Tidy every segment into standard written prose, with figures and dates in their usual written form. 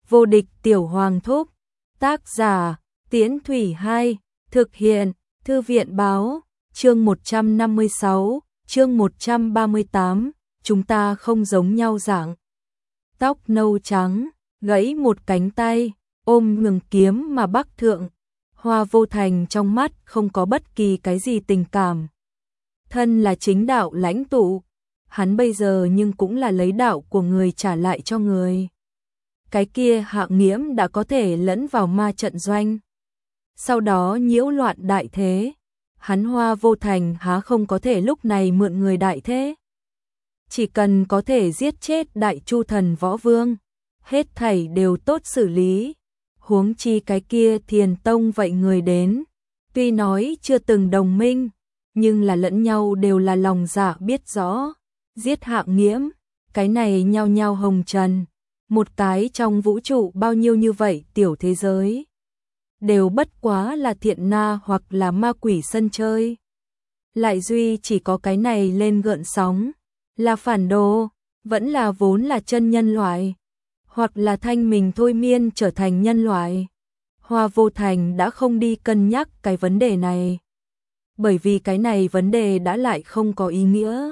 Vô địch tiểu hoàng thúc. Tác giả, Tiễn Thủy 2, thực hiện, Thư viện báo, chương 156, chương 138, chúng ta không giống nhau dạng. Tóc nâu trắng, gãy một cánh tay, ôm ngừng kiếm mà bắc thượng. Hoa Vô Thành trong mắt không có bất kỳ cái gì tình cảm. Thân là chính đạo lãnh tụ, hắn bây giờ nhưng cũng là lấy đạo của người trả lại cho người. Cái kia Hạng Nghiễm đã có thể lẫn vào ma trận doanh, sau đó nhiễu loạn đại thế. Hắn Hoa Vô Thành há không có thể lúc này mượn người đại thế. Chỉ cần có thể giết chết Đại Chu Thần Võ Vương, hết thảy đều tốt xử lý. Huống chi cái kia Thiền Tông vậy người đến, tuy nói chưa từng đồng minh, nhưng là lẫn nhau đều là lòng dạ biết rõ. Giết Hạng Nghiễm, cái này nhao nhao hồng trần, một cái trong vũ trụ bao nhiêu như vậy tiểu thế giới, đều bất quá là thiện na hoặc là ma quỷ sân chơi. Lại duy chỉ có cái này lên gợn sóng, là phản đồ, vẫn là vốn là chân nhân loại, hoặc là thanh mình thôi miên trở thành nhân loại. Hoa Vô Thành đã không đi cân nhắc cái vấn đề này, bởi vì cái này vấn đề đã lại không có ý nghĩa.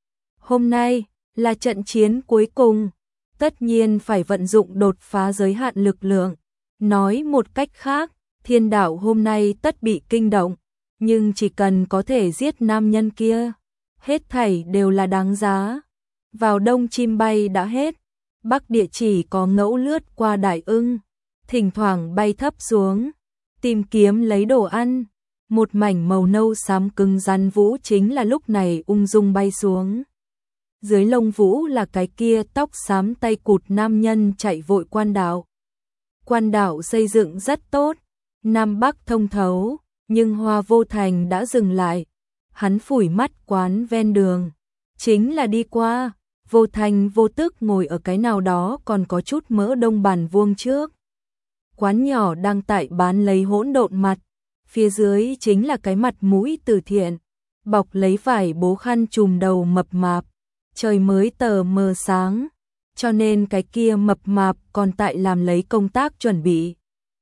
Hôm nay là trận chiến cuối cùng, tất nhiên phải vận dụng đột phá giới hạn lực lượng. Nói một cách khác, thiên đạo hôm nay tất bị kinh động, nhưng chỉ cần có thể giết nam nhân kia, hết thảy đều là đáng giá. Vào đông chim bay đã hết, bắc địa chỉ có ngẫu lướt qua Đại Ưng, thỉnh thoảng bay thấp xuống, tìm kiếm lấy đồ ăn. Một mảnh màu nâu xám cứng rắn vũ chính là lúc này ung dung bay xuống. Dưới lông vũ là cái kia tóc xám tay cụt nam nhân chạy vội quan đạo. Quan đạo xây dựng rất tốt, Nam Bắc thông thấu, nhưng Hoa Vô Thành đã dừng lại. Hắn phủi mắt quán ven đường, chính là đi qua. Vô thành vô tức ngồi ở cái nào đó còn có chút mỡ đông bàn vuông trước. Quán nhỏ đang tại bán lấy hỗn độn mặt, phía dưới chính là cái mặt mũi từ thiện, bọc lấy vải bố khăn trùm đầu mập mạp. Trời mới tờ mờ sáng, cho nên cái kia mập mạp còn tại làm lấy công tác chuẩn bị.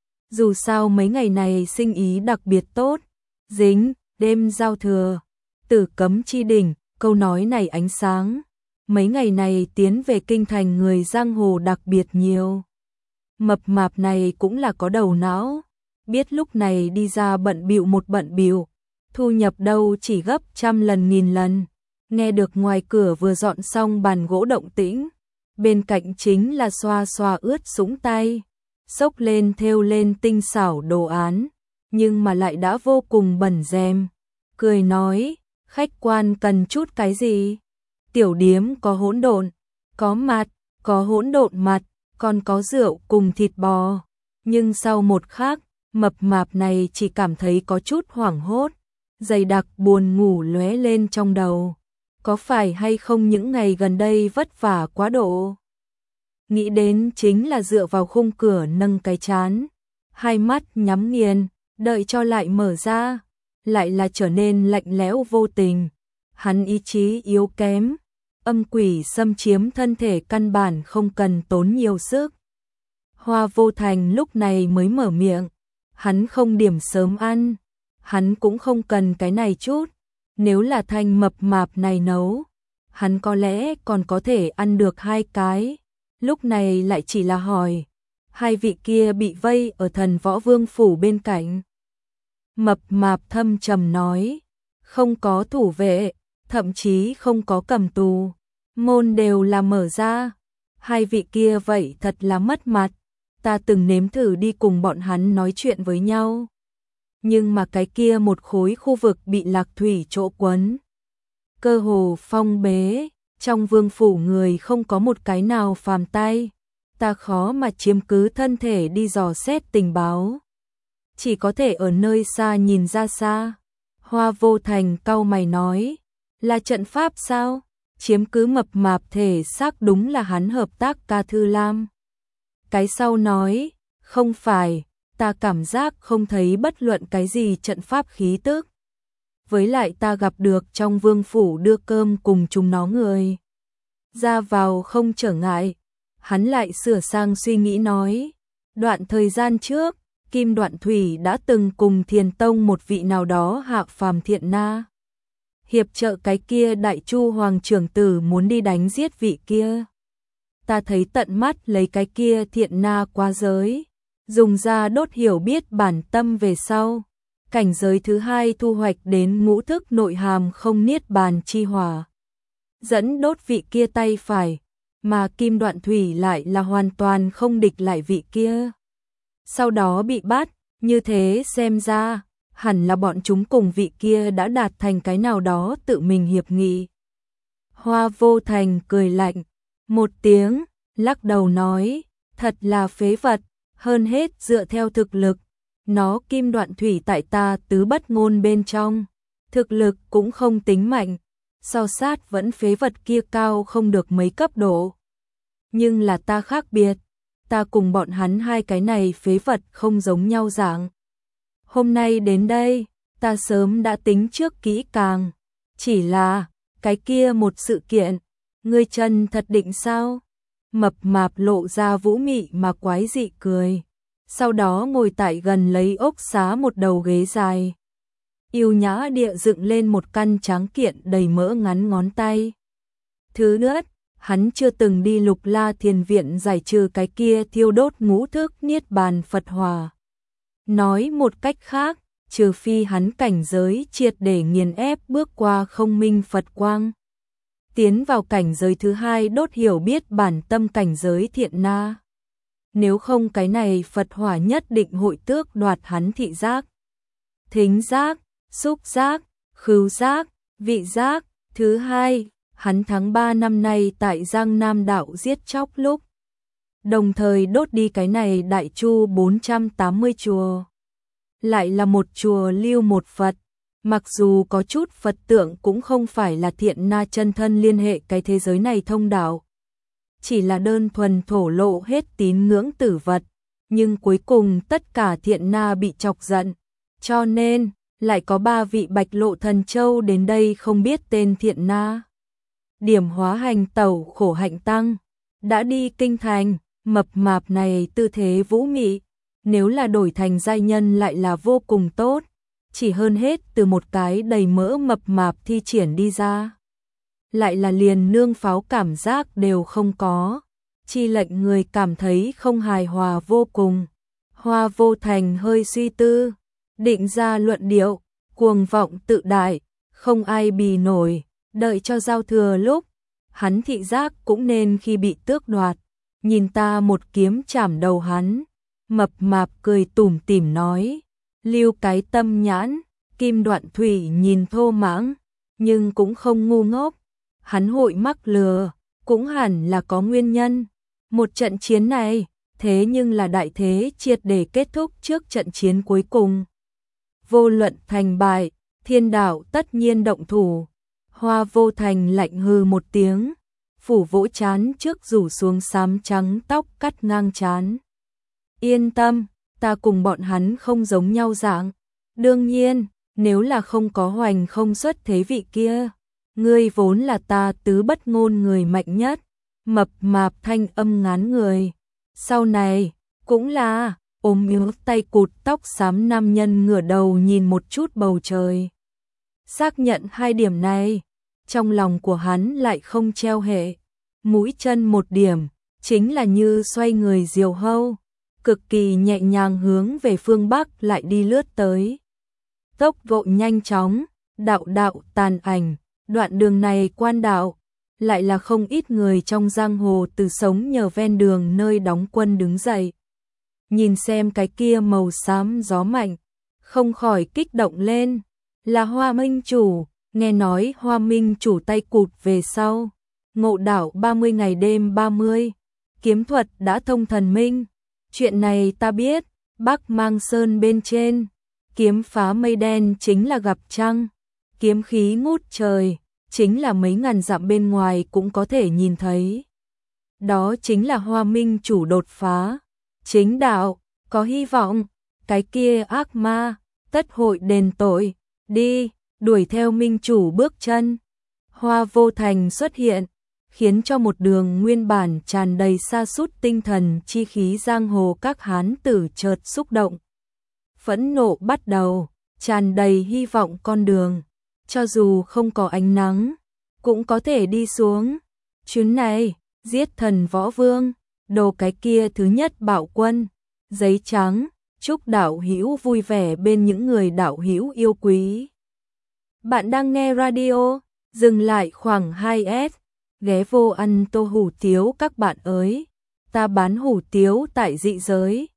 Dù sao mấy ngày này sinh ý đặc biệt tốt, dính đêm giao thừa, Tử Cấm Chi Đỉnh, câu nói này ánh sáng. Mấy ngày này tiến về kinh thành người giang hồ đặc biệt nhiều. Mập mạp này cũng là có đầu não, biết lúc này đi ra bận bịu một bận bịu, thu nhập đâu chỉ gấp trăm lần nghìn lần. Nghe được ngoài cửa vừa dọn xong bàn gỗ động tĩnh, bên cạnh chính là xoa xoa ướt sũng tay, xốc lên thêu lên tinh xảo đồ án, nhưng mà lại đã vô cùng bẩn rem. Cười nói, khách quan cần chút cái gì? Tiểu điếm có hỗn độn, có mặt, có hỗn độn mặt, còn có rượu cùng thịt bò. Nhưng sau một khắc, mập mạp này chỉ cảm thấy có chút hoảng hốt, dày đặc buồn ngủ lóe lên trong đầu. Có phải hay không những ngày gần đây vất vả quá độ? Nghĩ đến chính là dựa vào khung cửa nâng cái trán, hai mắt nhắm nghiền, đợi cho lại mở ra, lại là trở nên lạnh lẽo vô tình. Hắn ý chí yếu kém, âm quỷ xâm chiếm thân thể căn bản không cần tốn nhiều sức. Hoa Vô Thành lúc này mới mở miệng, hắn không điểm sớm ăn, hắn cũng không cần cái này chút. Nếu là thanh mập mạp này nấu, hắn có lẽ còn có thể ăn được hai cái. Lúc này lại chỉ là hỏi, hai vị kia bị vây ở Thần Võ Vương phủ bên cạnh. Mập mạp thâm trầm nói, không có thủ vệ, thậm chí không có cầm tù, môn đều là mở ra. Hai vị kia vậy thật là mất mặt, ta từng nếm thử đi cùng bọn hắn nói chuyện với nhau. Nhưng mà cái kia một khối khu vực bị lạc thủy chỗ quấn, cơ hồ phong bế, trong vương phủ người không có một cái nào phàm tay, ta khó mà chiếm cứ thân thể đi dò xét tình báo, chỉ có thể ở nơi xa nhìn ra xa. Hoa Vô Thành cau mày nói, là trận pháp sao? Chiếm cứ mập mạp thể xác đúng là hắn hợp tác ca Thư Lam. Cái sau nói, không phải, ta cảm giác không thấy bất luận cái gì trận pháp khí tức. Với lại ta gặp được trong vương phủ đưa cơm cùng chúng nó người. Ra vào không trở ngại. hắn lại sửa sang suy nghĩ nói, đoạn thời gian trước, Kim Đoạn Thủy đã từng cùng Thiền Tông một vị nào đó hạ phàm thiện na hiệp trợ cái kia Đại Chu Hoàng trưởng tử muốn đi đánh giết vị kia. Ta thấy tận mắt lấy cái kia thiện na qua giới, dùng ra đốt hiểu biết bản tâm về sau. Cảnh giới thứ hai thu hoạch đến ngũ thức nội hàm không niết bàn chi hỏa. Dẫn đốt vị kia tay phải, mà Kim Đoạn Thủy lại là hoàn toàn không địch lại vị kia. Sau đó bị bắt, như thế xem ra, hẳn là bọn chúng cùng vị kia đã đạt thành cái nào đó tự mình hiệp nghị. Hoa Vô Thành cười lạnh một tiếng, lắc đầu nói, thật là phế vật, hơn hết dựa theo thực lực. Nó Kim Đoạn Thủy tại ta tứ bất ngôn bên trong, thực lực cũng không tính mạnh, so sát vẫn phế vật kia cao không được mấy cấp độ. Nhưng là ta khác biệt, ta cùng bọn hắn hai cái này phế vật không giống nhau dạng. Hôm nay đến đây, ta sớm đã tính trước kỹ càng, chỉ là, cái kia một sự kiện, ngươi chân thật định sao? Mập mạp lộ ra vũ mị mà quái dị cười. Sau đó ngồi tại gần lấy ốc xá một đầu ghế dài. Yêu nhã địa dựng lên một căn tráng kiện đầy mỡ ngắn ngón tay. Thứ nhất, hắn chưa từng đi Lục La Thiền Viện giải trừ cái kia thiêu đốt ngũ thức niết bàn Phật Hòa. Nói một cách khác, trừ phi hắn cảnh giới triệt để nghiền ép bước qua không minh Phật quang. Tiến vào cảnh giới thứ hai đốt hiểu biết bản tâm cảnh giới thiện na. Nếu không cái này Phật Hỏa nhất định hội tước đoạt hắn thị giác, thính giác, xúc giác, khứu giác, vị giác. Thứ hai, hắn tháng 3 năm nay tại Giang Nam đạo giết chóc lúc, đồng thời đốt đi cái này Đại Chu 480 chùa. Lại là một chùa lưu một Phật, mặc dù có chút Phật tượng cũng không phải là thiện na chân thân liên hệ cái thế giới này thông đạo. Chỉ là đơn thuần thổ lộ hết tín ngưỡng tử vật, nhưng cuối cùng tất cả thiện na bị chọc giận, cho nên lại có 3 vị Bạch Lộ Thần Châu đến đây không biết tên thiện na. Điểm hóa hành tẩu khổ hạnh tăng, đã đi kinh thành, mập mạp này tư thế vũ mị, nếu là đổi thành giai nhân lại là vô cùng tốt, chỉ hơn hết từ một cái đầy mỡ mập mạp thi triển đi ra. Lại là liền nương pháo cảm giác đều không có, chi lệnh người cảm thấy không hài hòa vô cùng. Hoa Vô Thành hơi suy tư, định ra luận điệu, cuồng vọng tự đại, không ai bì nổi, đợi cho giao thừa lúc, hắn thị giác cũng nên khi bị tước đoạt, nhìn ta một kiếm chảm đầu hắn. Mập mạp cười tủm tỉm nói, lưu cái tâm nhãn. Kim Đoạn Thủy nhìn thô mãng, nhưng cũng không ngu ngốc. Hắn hội mắc lừa, cũng hẳn là có nguyên nhân. Một trận chiến này, thế nhưng là đại thế triệt để kết thúc trước trận chiến cuối cùng. Vô luận thành bại, thiên đạo tất nhiên động thủ. Hoa Vô Thành lạnh hừ một tiếng, phủ vỗ trán trước rủ xuống xám trắng tóc cắt ngang trán. Yên tâm, ta cùng bọn hắn không giống nhau dạng. Đương nhiên, nếu là không có hoành không xuất thế vị kia, ngươi vốn là ta tứ bất ngôn người mạnh nhất. Mập mạp thanh âm ngán người. Sau này, cũng là, ôm yếu tay cụt tóc xám nam nhân ngửa đầu nhìn một chút bầu trời. Xác nhận hai điểm này, trong lòng của hắn lại không treo hệ. Mũi chân một điểm, chính là như xoay người diều hâu, cực kỳ nhẹ nhàng hướng về phương Bắc lại đi lướt tới. Tốc độ nhanh chóng, đạo đạo tàn ảnh, đoạn đường này quan đạo, lại là không ít người trong giang hồ từ sống nhờ ven đường nơi đóng quân đứng dậy. Nhìn xem cái kia màu xám gió mạnh, không khỏi kích động lên, là Hoa Minh Chủ, nghe nói Hoa Minh Chủ tay cụt về sau, ngộ đạo 30 ngày đêm 30, kiếm thuật đã thông thần minh. Chuyện này ta biết, Bắc Mang Sơn bên trên, kiếm phá mây đen chính là gặp trăng, kiếm khí ngút trời, chính là mấy ngàn dặm bên ngoài cũng có thể nhìn thấy. Đó chính là Hoa Minh Chủ đột phá, chính đạo, có hy vọng, cái kia ác ma, tất hội đền tội, đi, đuổi theo Minh Chủ bước chân. Hoa Vô Thành xuất hiện, khiến cho một đường nguyên bản tràn đầy sa sút tinh thần chi khí giang hồ các hán tử chợt xúc động. Phẫn nộ bắt đầu, tràn đầy hy vọng con đường, cho dù không có ánh nắng, cũng có thể đi xuống. Chuyến này, giết thần võ vương, đồ cái kia thứ nhất bạo quân, giấy trắng, chúc đạo hữu vui vẻ bên những người đạo hữu yêu quý. Bạn đang nghe radio, dừng lại khoảng 2S, ghé vô ăn tô hủ tiếu các bạn ơi. Ta bán hủ tiếu tại dị giới,